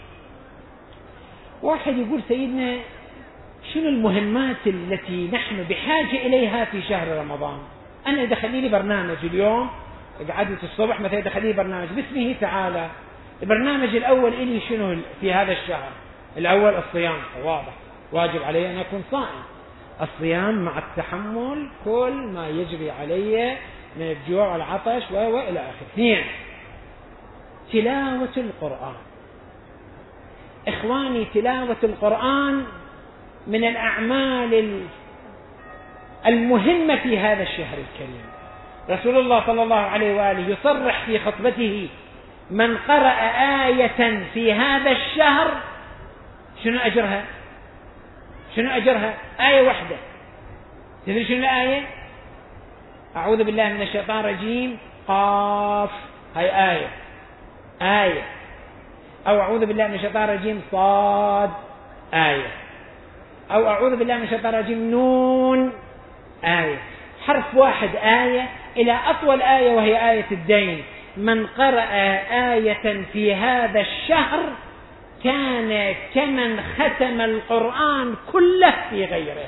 واحد يقول سيدنا شنو المهمات التي نحن بحاجة إليها في شهر رمضان؟ أنا إذا خلي لي برنامج اليوم قعدت الصبح مثلا إذا خلي لي برنامج باسمه تعالى، البرنامج الأول إلي شنو في هذا الشهر؟ الأول الصيام، واضح واجب علي أن أكون صائم، الصيام مع التحمل كل ما يجري علي من الجوع والعطش وإلى آخره. اثنين، تلاوة القرآن. إخواني، تلاوة القرآن من الأعمال المهمة في هذا الشهر الكريم. رسول الله صلى الله عليه وآله يصرح في خطبته: من قرأ آية في هذا الشهر شنو أجرها؟ شنو أجرها؟ آية واحدة. تدري شنو الآية؟ أعوذ بالله من الشيطان الرجيم قاف، هاي آية آية. أو أعوذ بالله من الشيطان الرجيم صاد، آية. أو أعوذ بالله من الشيطان الرجيم نون، آية. حرف واحد آية، إلى أطول آية وهي آية الدين. من قرأ آية في هذا الشهر كان كمن ختم القرآن كله في غيره.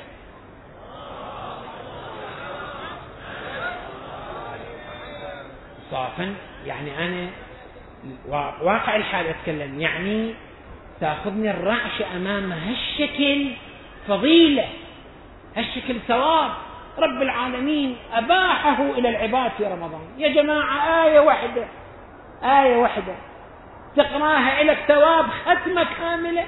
صافا، يعني أنا واقع الحال أتكلم، يعني تأخذني الرعش أمام هالشكل فضيلة، هالشكل ثواب. رب العالمين أباحه إلى العباد في رمضان. يا جماعة آية واحدة، آية واحدة تقراها إلك ثواب ختمة كاملة.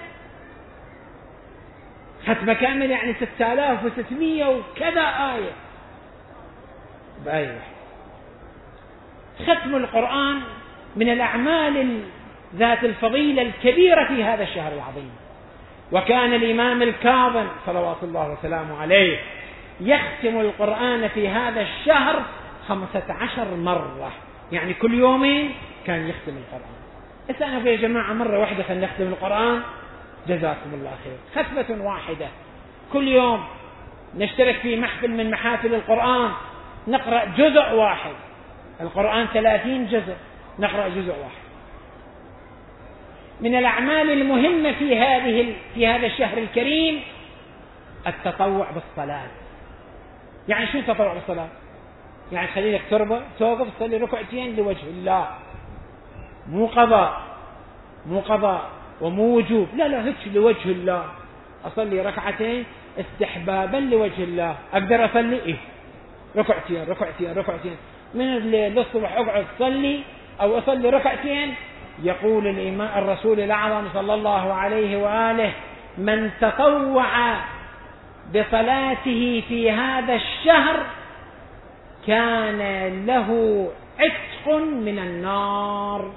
ختمة كاملة يعني ستة آلاف وستمية وكذا آية بآية واحدة. ختم القرآن من الأعمال ذات الفضيلة الكبيرة في هذا الشهر العظيم. وكان الإمام الكاظم صلوات الله وسلامه عليه يختم القرآن في هذا الشهر خمسة عشر مرة، يعني كل يومين كان يختم القرآن. اسألنا يا جماعة مرة واحدة خلينا نختم القرآن، جزاكم الله خير. ختمة واحدة كل يوم نشترك في محفل من محافل القرآن، نقرأ جزء واحد. القرآن ثلاثين جزء، نقرأ جزء واحد. من الأعمال المهمة في هذه في هذا الشهر الكريم التطوع بالصلاة. يعني شو التطوع بالصلاة؟ يعني خليك تربى توقف تصلي ركعتين لوجه الله، مو قضاء مو قضاء ومو وجوب، لا لا هيك لوجه الله. أصلي ركعتين استحبابا لوجه الله. أقدر أصلي إيه ركعتين ركعتين ركعتين من الليل للصبح أقعد صلي أو أصلي ركعتين. يقول الإمام الرسول الأعظم صلى الله عليه وآله: من تطوع بصلاته في هذا الشهر كان له عتق من النار.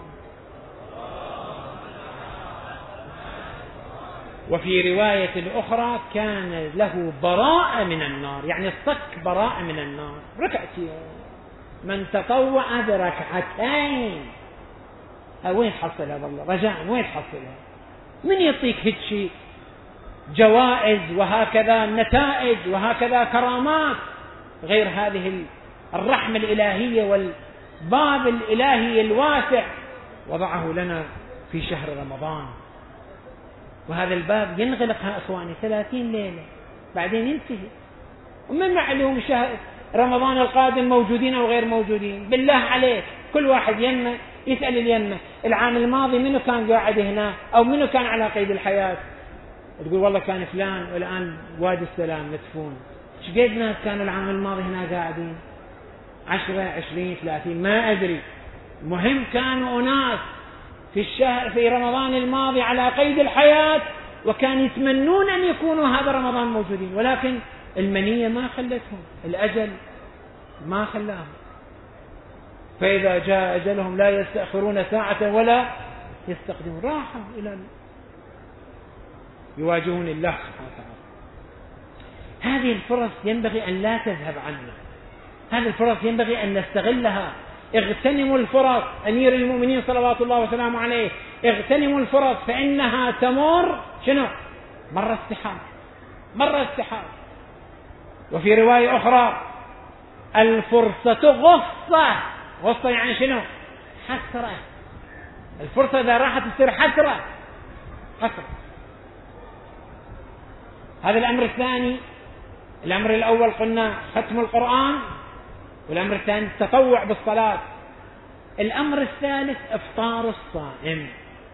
وفي رواية أخرى كان له براءة من النار، يعني الصك براءة من النار. ركعتين، من تطوع بركعتين. وين تحصلها والله رجاء؟ وين تحصلها؟ من يعطيك هيك شيء جوائز وهكذا نتائج وهكذا كرامات غير هذه الرحمة الإلهية والباب الإلهي الواسع وضعه لنا في شهر رمضان. وهذا الباب ينغلق يا أخواني ثلاثين ليلة بعدين ينتهي. ومن معلوم شهر رمضان القادم موجودين أو غير موجودين؟ بالله عليك كل واحد يمه يسأل اليمه العام الماضي منو كان قاعد هنا أو منو كان على قيد الحياة، تقول والله كان فلان والآن وادي السلام مدفون. ايش قد ناس كانوا العام الماضي هنا قاعدين؟ عشرة عشرين ثلاثين ما أدري. مهم كانوا أناس في الشهر في رمضان الماضي على قيد الحياة وكانوا يتمنون أن يكونوا هذا رمضان موجودين، ولكن المنية ما خلتهم، الأجل ما خلاهم. فإذا جاء أجلهم لا يستأخرون ساعة ولا يستقدمون، راحوا إلى يواجهون الله سبحانه وتعالى. هذه الفرص ينبغي أن لا تذهب عنا، هذه الفرص ينبغي أن نستغلها. اغتنموا الفرص، أمير المؤمنين صلوات الله وسلامه عليه، اغتنموا الفرص فإنها تمر شنو؟ مر السحاب، مر السحاب. وفي رواية أخرى الفرصة غصة، غصة يعني شنو؟ حسرة. الفرصة إذا راحت تصير حسرة، حسرة. هذا الأمر الثاني. الأمر الأول قلنا ختم القرآن، والأمر الثاني التطوع بالصلاة. الأمر الثالث إفطار الصائم.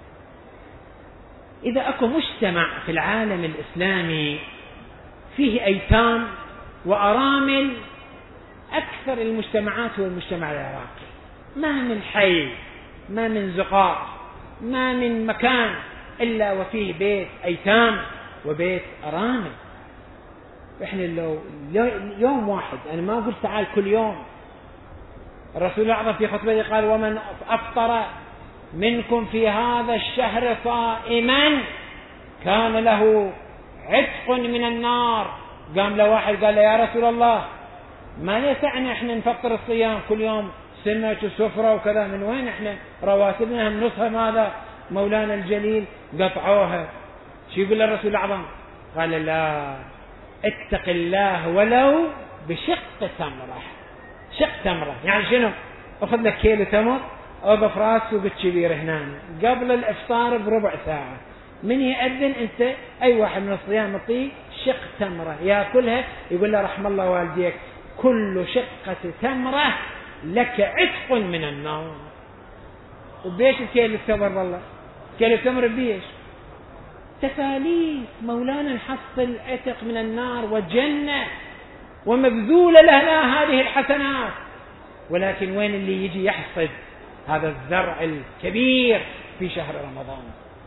إذا أكو مجتمع في العالم الإسلامي فيه أيتام وأرامل، أكثر المجتمعات هو المجتمع العراقي. ما من حي، ما من زقاق، ما من مكان إلا وفيه بيت أيتام وبيت أرامل. إحنا لو يوم واحد، أنا ما أقول تعال كل يوم، الرسول الأعظم في خطبته قال ومن أفطر منكم في هذا الشهر صائما كان له عتق من النار. قام له واحد قال له يا رسول الله ما يسعنا احنا نفطر الصيام كل يوم سمك وسفرة وكذا، من وين احنا رواتبنا هم نصها ماذا مولانا الجليل قطعوها. شو يقول الرسول الأعظم؟ قال لا، اتق الله ولو بشق تمرة. شق تمرة يعني شنو؟ اخذ لك كيلو تمر اوقف راس سوق الكبير هنا قبل الافطار بربع ساعة، من يأذن انت اي واحد من الصيام يعطيه شق تمرة ياكلها، يقول له رحم الله والديك كل شقة تمرة لك عتق من النار. وبيش الكيلو التمر؟ والله كيلو التمر بيش تفاليس مولانا نحصل عتق من النار وجنة ومبذولة لنا هذه الحسنات. ولكن وين اللي يجي يحصد هذا الزرع الكبير في شهر رمضان؟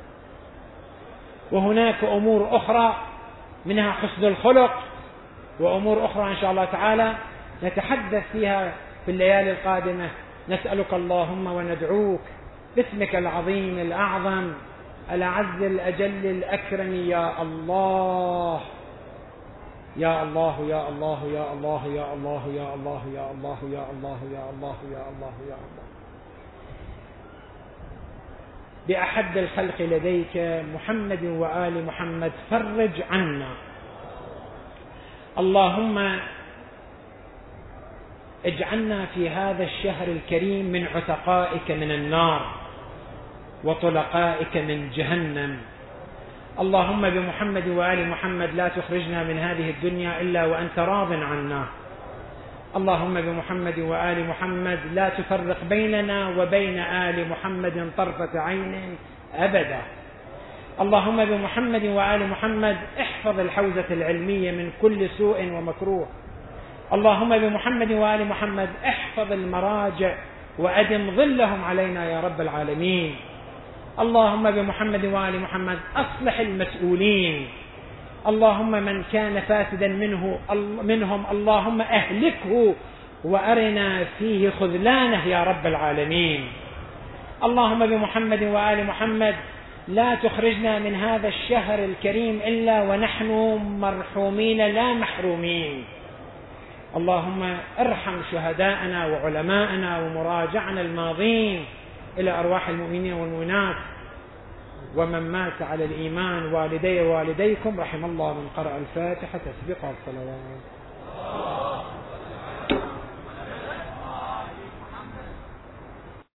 وهناك أمور أخرى منها حسن الخلق، وأمور أخرى إن شاء الله تعالى نتحدث فيها في الليالي القادمة. نسألك اللهم وندعوك باسمك العظيم الأعظم الأعز الأجل الأكرم يا الله يا الله يا الله يا الله يا الله يا الله يا الله يا الله يا الله يا الله يا الله بأحد الخلق لديك محمد وآل محمد فرج عنا. اللهم اجعلنا في هذا الشهر الكريم من عتقائك من النار وطلقائك من جهنم. اللهم بمحمد وآل محمد لا تخرجنا من هذه الدنيا إلا وأنت راض عنا. اللهم بمحمد وآل محمد لا تفرق بيننا وبين آل محمد طرفة عين أبدا. اللهم بمحمد وآل محمد احفظ الحوزة العلمية من كل سوء ومكروه. اللهم بمحمد وآل محمد احفظ المراجع وأدم ظلهم علينا يا رب العالمين. اللهم بمحمد وآل محمد أصلح المسؤولين. اللهم من كان فاسدا منه منهم اللهم أهلكه وأرنا فيه خذلانه يا رب العالمين. اللهم بمحمد وآل محمد لا تخرجنا من هذا الشهر الكريم إلا ونحن مرحومين لا محرومين. اللهم ارحم شهداءنا وعلماءنا ومراجعنا الماضين إلى أرواح المؤمنين والمؤمنات ومن مات على الإيمان، والدي ووالديكم رحم الله من قرأ الفاتحة تسبقها الصلوات.